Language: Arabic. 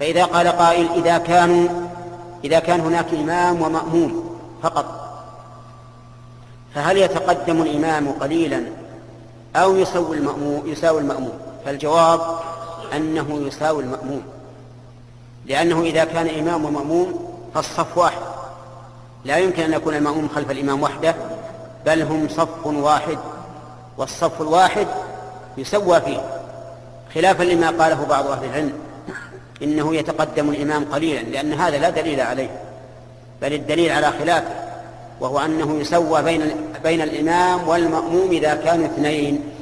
فإذا قال قائل إذا كان هناك إمام ومأموم فقط، فهل يتقدم الإمام قليلا أو يساوي المأموم؟ فالجواب أنه يساوي المأموم، لأنه إذا كان إمام ومأموم فالصف واحد، لا يمكن أن يكون المأموم خلف الإمام وحده، بل هم صف واحد، والصف الواحد يسوى فيه، خلافا لما قاله بعض أهل العلم إنه يتقدم الإمام قليلا، لأن هذا لا دليل عليه، بل الدليل على خلافه، وهو أنه يسوى بين الإمام والمأموم إذا كانوا اثنين.